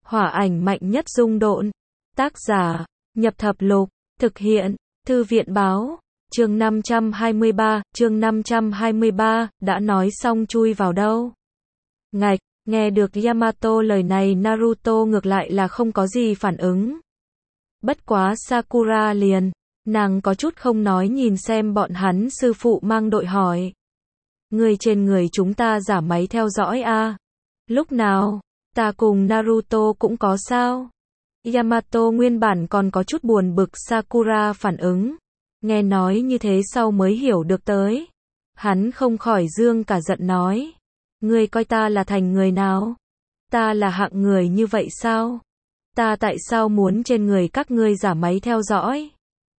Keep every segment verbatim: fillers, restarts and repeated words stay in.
Hỏa ảnh mạnh nhất dung độn. Tác giả, Nhập Thập Lục, thực hiện, Thư viện Báo. Chương năm trăm hai mươi ba, chương năm trăm hai mươi ba, đã nói xong chui vào đâu. Ngạch, nghe được Yamato lời này Naruto ngược lại là không có gì phản ứng. Bất quá Sakura liền, nàng có chút không nói nhìn xem bọn hắn sư phụ mang đội hỏi. Người trên người chúng ta giả máy theo dõi a à? Lúc nào, ta cùng Naruto cũng có sao? Yamato nguyên bản còn có chút buồn bực Sakura phản ứng. Nghe nói như thế sau mới hiểu được tới. Hắn không khỏi dương cả giận nói. Ngươi coi ta là thành người nào? Ta là hạng người như vậy sao? Ta tại sao muốn trên người các ngươi giả máy theo dõi?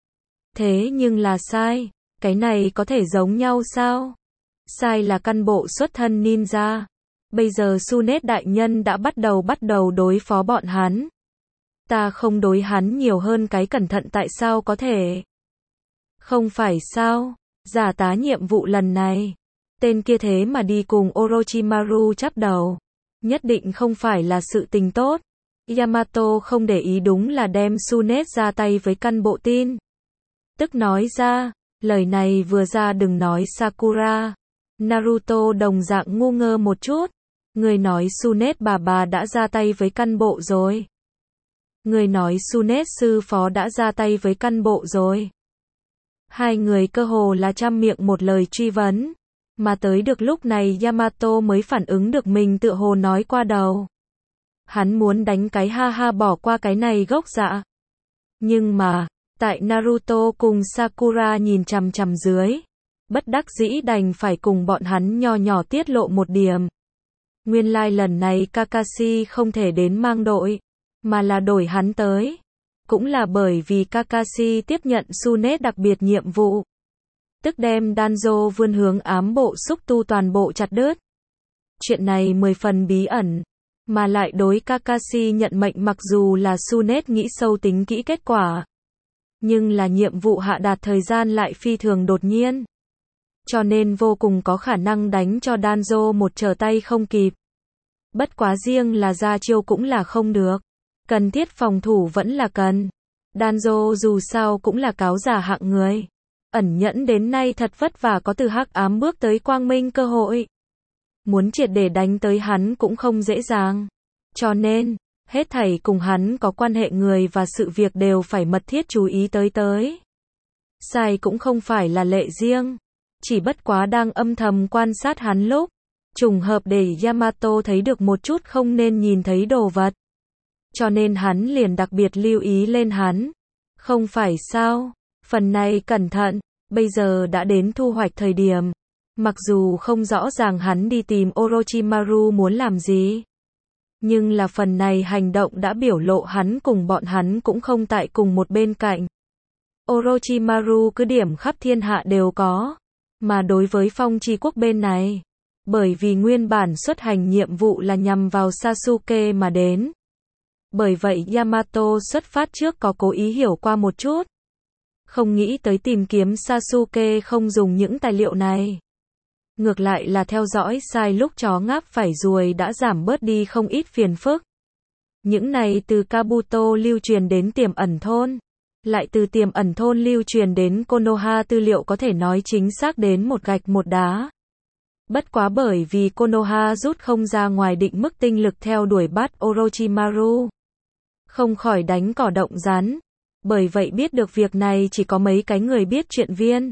Thế nhưng là sai. Cái này có thể giống nhau sao? Sai là căn bộ xuất thân ninja. Bây giờ Tsunade đại nhân đã bắt đầu bắt đầu đối phó bọn hắn. Ta không đối hắn nhiều hơn cái cẩn thận tại sao có thể? Không phải sao? Giả tá nhiệm vụ lần này. Tên kia thế mà đi cùng Orochimaru chắp đầu. Nhất định không phải là sự tình tốt. Yamato không để ý đúng là đem Tsunade ra tay với căn bộ tin. Tức nói ra, lời này vừa ra đừng nói Sakura. Naruto đồng dạng ngu ngơ một chút. Người nói Tsunade bà bà đã ra tay với căn bộ rồi. Người nói Tsunade sư phó đã ra tay với căn bộ rồi. Hai người cơ hồ là trăm miệng một lời truy vấn. Mà tới được lúc này Yamato mới phản ứng được mình tựa hồ nói qua đầu. Hắn muốn đánh cái ha ha bỏ qua cái này gốc dạ. Nhưng mà, tại Naruto cùng Sakura nhìn chằm chằm dưới. Bất đắc dĩ đành phải cùng bọn hắn nho nhỏ tiết lộ một điểm. Nguyên lai like lần này Kakashi không thể đến mang đội. Mà là đổi hắn tới. Cũng là bởi vì Kakashi tiếp nhận Tsunade đặc biệt nhiệm vụ. Tức đem Danzo vươn hướng ám bộ xúc tu toàn bộ chặt đứt. Chuyện này mười phần bí ẩn. Mà lại đối Kakashi nhận mệnh mặc dù là Tsunade nghĩ sâu tính kỹ kết quả. Nhưng là nhiệm vụ hạ đạt thời gian lại phi thường đột nhiên. Cho nên vô cùng có khả năng đánh cho Danzo một trở tay không kịp. Bất quá riêng là ra chiêu cũng là không được. Cần thiết phòng thủ vẫn là cần. Danzo dù sao cũng là cáo giả hạng người. Ẩn nhẫn đến nay thật vất vả có từ hắc ám bước tới quang minh cơ hội. Muốn triệt để đánh tới hắn cũng không dễ dàng. Cho nên, hết thảy cùng hắn có quan hệ người và sự việc đều phải mật thiết chú ý tới tới. Sai cũng không phải là lệ riêng. Chỉ bất quá đang âm thầm quan sát hắn lúc. Trùng hợp để Yamato thấy được một chút không nên nhìn thấy đồ vật. Cho nên hắn liền đặc biệt lưu ý lên hắn. Không phải sao? Phần này cẩn thận, bây giờ đã đến thu hoạch thời điểm. Mặc dù không rõ ràng hắn đi tìm Orochimaru muốn làm gì. Nhưng là phần này hành động đã biểu lộ hắn cùng bọn hắn cũng không tại cùng một bên cạnh. Orochimaru cứ điểm khắp thiên hạ đều có. Mà đối với Phong Chi Quốc bên này. Bởi vì nguyên bản xuất hành nhiệm vụ là nhằm vào Sasuke mà đến. Bởi vậy Yamato xuất phát trước có cố ý hiểu qua một chút. Không nghĩ tới tìm kiếm Sasuke không dùng những tài liệu này. Ngược lại là theo dõi sai lúc chó ngáp phải ruồi đã giảm bớt đi không ít phiền phức. Những này từ Kabuto lưu truyền đến Tiềm Ẩn Thôn. Lại từ Tiềm Ẩn Thôn lưu truyền đến Konoha tư liệu có thể nói chính xác đến một gạch một đá. Bất quá bởi vì Konoha rút không ra ngoài định mức tinh lực theo đuổi bắt Orochimaru. Không khỏi đánh cỏ động rắn. Bởi vậy biết được việc này chỉ có mấy cái người biết chuyện viên.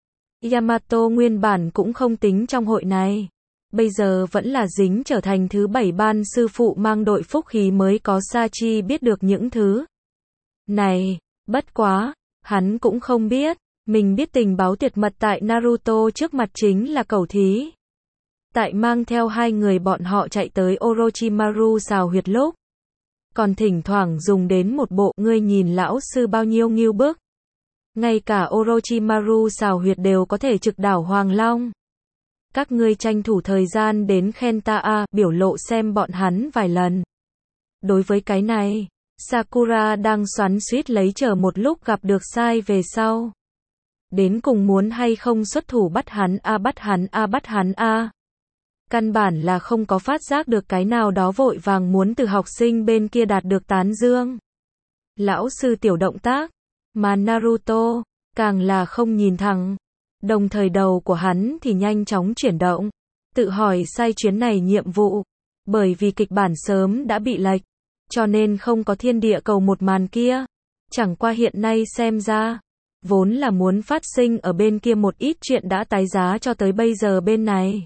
Yamato nguyên bản cũng không tính trong hội này. Bây giờ vẫn là dính trở thành thứ bảy ban sư phụ mang đội phúc khí mới có Sachi biết được những thứ này. Bất quá, hắn cũng không biết. Mình biết tình báo tuyệt mật tại Naruto trước mặt chính là cẩu thí. Tại mang theo hai người bọn họ chạy tới Orochimaru xào huyệt lúc. Còn thỉnh thoảng dùng đến một bộ ngươi nhìn lão sư bao nhiêu nghiêu bức. Ngay cả Orochimaru xào huyệt đều có thể trực đảo Hoàng Long. Các ngươi tranh thủ thời gian đến khen ta a, biểu lộ xem bọn hắn vài lần. Đối với cái này, Sakura đang xoắn xuýt lấy chờ một lúc gặp được sai về sau. Đến cùng muốn hay không xuất thủ bắt hắn a bắt hắn a bắt hắn a. căn bản là không có phát giác được cái nào đó vội vàng muốn từ học sinh bên kia đạt được tán dương. Lão sư tiểu động tác, mà Naruto, càng là không nhìn thẳng. Đồng thời đầu của hắn thì nhanh chóng chuyển động, tự hỏi sai chuyến này nhiệm vụ. Bởi vì kịch bản sớm đã bị lệch, cho nên không có thiên địa cầu một màn kia. Chẳng qua hiện nay xem ra, vốn là muốn phát sinh ở bên kia một ít chuyện đã tái giá cho tới bây giờ bên này.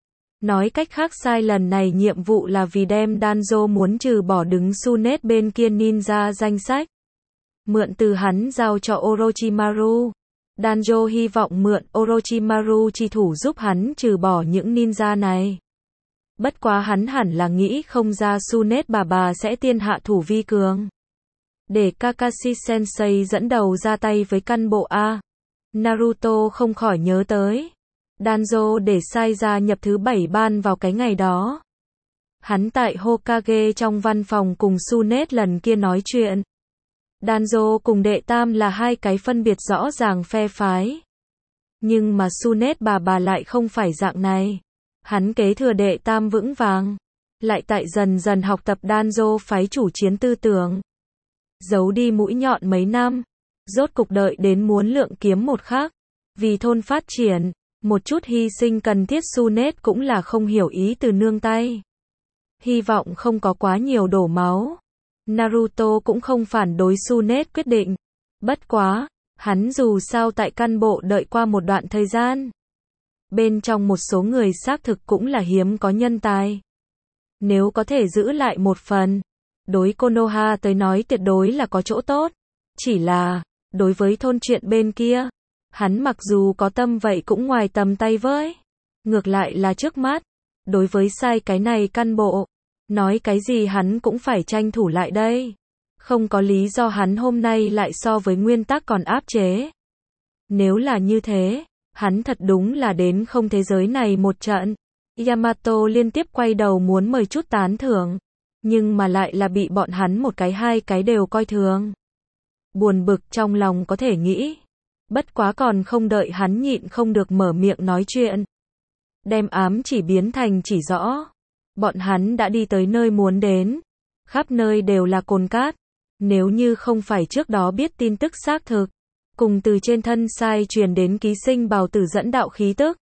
Nói cách khác sai lần này nhiệm vụ là vì đem Danzo muốn trừ bỏ đứng Tsunade bên kia ninja danh sách. Mượn từ hắn giao cho Orochimaru. Danzo hy vọng mượn Orochimaru chi thủ giúp hắn trừ bỏ những ninja này. Bất quá hắn hẳn là nghĩ không ra Tsunade bà bà sẽ tiên hạ thủ vi cường. Để Kakashi Sensei dẫn đầu ra tay với căn bộ A. Naruto không khỏi nhớ tới. Danzo để sai gia nhập thứ bảy ban vào cái ngày đó. Hắn tại Hokage trong văn phòng cùng Tsunade lần kia nói chuyện. Danzo cùng đệ tam là hai cái phân biệt rõ ràng phe phái. Nhưng mà Tsunade bà bà lại không phải dạng này. Hắn kế thừa đệ tam vững vàng. Lại tại dần dần học tập Danzo phái chủ chiến tư tưởng. Giấu đi mũi nhọn mấy năm. Rốt cục đợi đến muốn lượng kiếm một khác. Vì thôn phát triển. Một chút hy sinh cần thiết Tsunade cũng là không hiểu ý từ nương tay. Hy vọng không có quá nhiều đổ máu. Naruto cũng không phản đối Tsunade quyết định. Bất quá, hắn dù sao tại căn bộ đợi qua một đoạn thời gian. Bên trong một số người xác thực cũng là hiếm có nhân tài. Nếu có thể giữ lại một phần, đối Konoha tới nói tuyệt đối là có chỗ tốt. Chỉ là, đối với thôn chuyện bên kia, hắn mặc dù có tâm vậy cũng ngoài tầm tay với. Ngược lại là trước mắt, đối với sai cái này căn bộ, nói cái gì hắn cũng phải tranh thủ lại đây. Không có lý do hắn hôm nay lại so với nguyên tắc còn áp chế. Nếu là như thế, hắn thật đúng là đến không thế giới này một trận. Yamato liên tiếp quay đầu muốn mời chút tán thưởng, nhưng mà lại là bị bọn hắn một cái hai cái đều coi thường. Buồn bực trong lòng có thể nghĩ. Bất quá còn không đợi hắn nhịn không được mở miệng nói chuyện. Đem ám chỉ biến thành chỉ rõ. Bọn hắn đã đi tới nơi muốn đến. Khắp nơi đều là cồn cát. Nếu như không phải trước đó biết tin tức xác thực. Cùng từ trên thân sai truyền đến ký sinh bào tử dẫn đạo khí tức.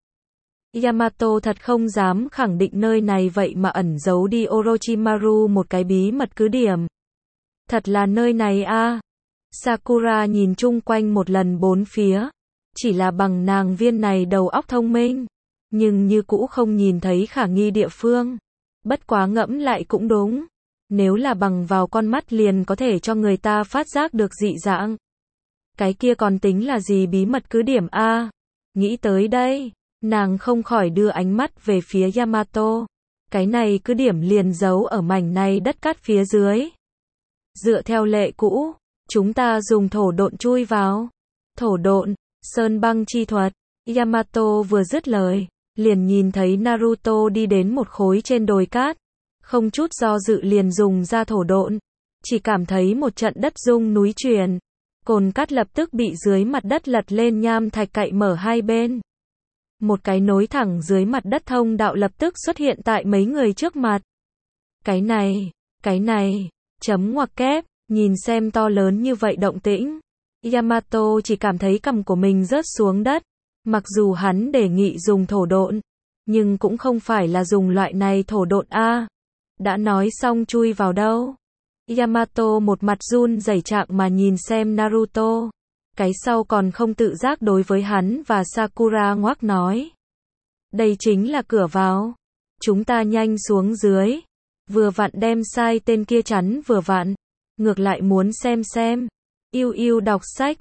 Yamato thật không dám khẳng định nơi này vậy mà ẩn giấu đi Orochimaru một cái bí mật cứ điểm. Thật là nơi này a. À. Sakura nhìn chung quanh một lần bốn phía. Chỉ là bằng nàng viên này đầu óc thông minh. Nhưng như cũ không nhìn thấy khả nghi địa phương. Bất quá ngẫm lại cũng đúng. Nếu là bằng vào con mắt liền có thể cho người ta phát giác được dị dạng. Cái kia còn tính là gì bí mật cứ điểm a? À? Nghĩ tới đây, nàng không khỏi đưa ánh mắt về phía Yamato. Cái này cứ điểm liền giấu ở mảnh này đất cát phía dưới. Dựa theo lệ cũ, chúng ta dùng thổ độn chui vào. Thổ độn, sơn băng chi thuật. Yamato vừa dứt lời, liền nhìn thấy Naruto đi đến một khối trên đồi cát. Không chút do dự liền dùng ra thổ độn. Chỉ cảm thấy một trận đất rung núi chuyển. Cồn cát lập tức bị dưới mặt đất lật lên nham thạch cậy mở hai bên. Một cái nối thẳng dưới mặt đất thông đạo lập tức xuất hiện tại mấy người trước mặt. Cái này, cái này, chấm ngoặc kép, nhìn xem to lớn như vậy động tĩnh. Yamato chỉ cảm thấy cằm của mình rớt xuống đất. Mặc dù hắn đề nghị dùng thổ độn, nhưng cũng không phải là dùng loại này thổ độn a. Đã nói xong chui vào đâu. Yamato một mặt run rẩy trạng mà nhìn xem Naruto. Cái sau còn không tự giác đối với hắn và Sakura ngoác nói. Đây chính là cửa vào. Chúng ta nhanh xuống dưới. Vừa vặn đem sai tên kia chắn vừa vặn. Ngược lại muốn xem xem. Yêu yêu đọc sách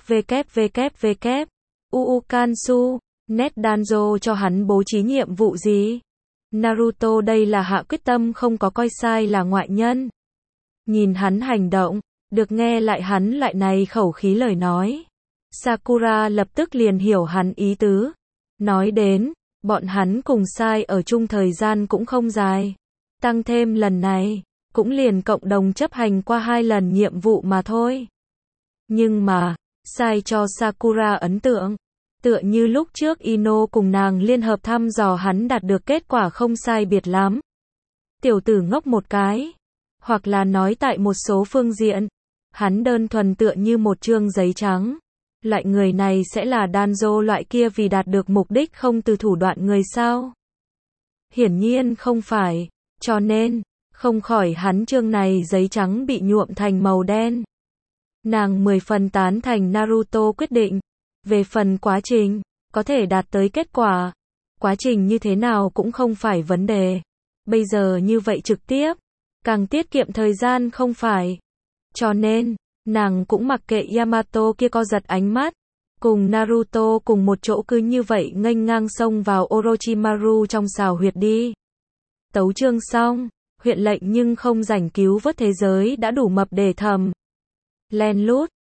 www. Uukansu. Net Danzo cho hắn bố trí nhiệm vụ gì? Naruto đây là hạ quyết tâm không có coi sai là ngoại nhân. Nhìn hắn hành động, được nghe lại hắn lại này khẩu khí lời nói. Sakura lập tức liền hiểu hắn ý tứ. Nói đến, bọn hắn cùng sai ở chung thời gian cũng không dài. Tăng thêm lần này, cũng liền cộng đồng chấp hành qua hai lần nhiệm vụ mà thôi. Nhưng mà, sai cho Sakura ấn tượng. Tựa như lúc trước Ino cùng nàng liên hợp thăm dò hắn đạt được kết quả không sai biệt lắm. Tiểu tử ngốc một cái. Hoặc là nói tại một số phương diện, hắn đơn thuần tựa như một chương giấy trắng. Loại người này sẽ là Danzo loại kia vì đạt được mục đích không từ thủ đoạn người sao? Hiển nhiên không phải. Cho nên, không khỏi hắn chương này giấy trắng bị nhuộm thành màu đen. Nàng mười phần tán thành Naruto quyết định. Về phần quá trình, có thể đạt tới kết quả. Quá trình như thế nào cũng không phải vấn đề. Bây giờ như vậy trực tiếp, càng tiết kiệm thời gian không phải. Cho nên, nàng cũng mặc kệ Yamato kia co giật ánh mắt. Cùng Naruto cùng một chỗ cứ như vậy nghênh ngang xông vào Orochimaru trong xào huyệt đi. Tấu chương xong, huyện lệnh nhưng không rảnh cứu vớt thế giới đã đủ mập để thầm. Len lút,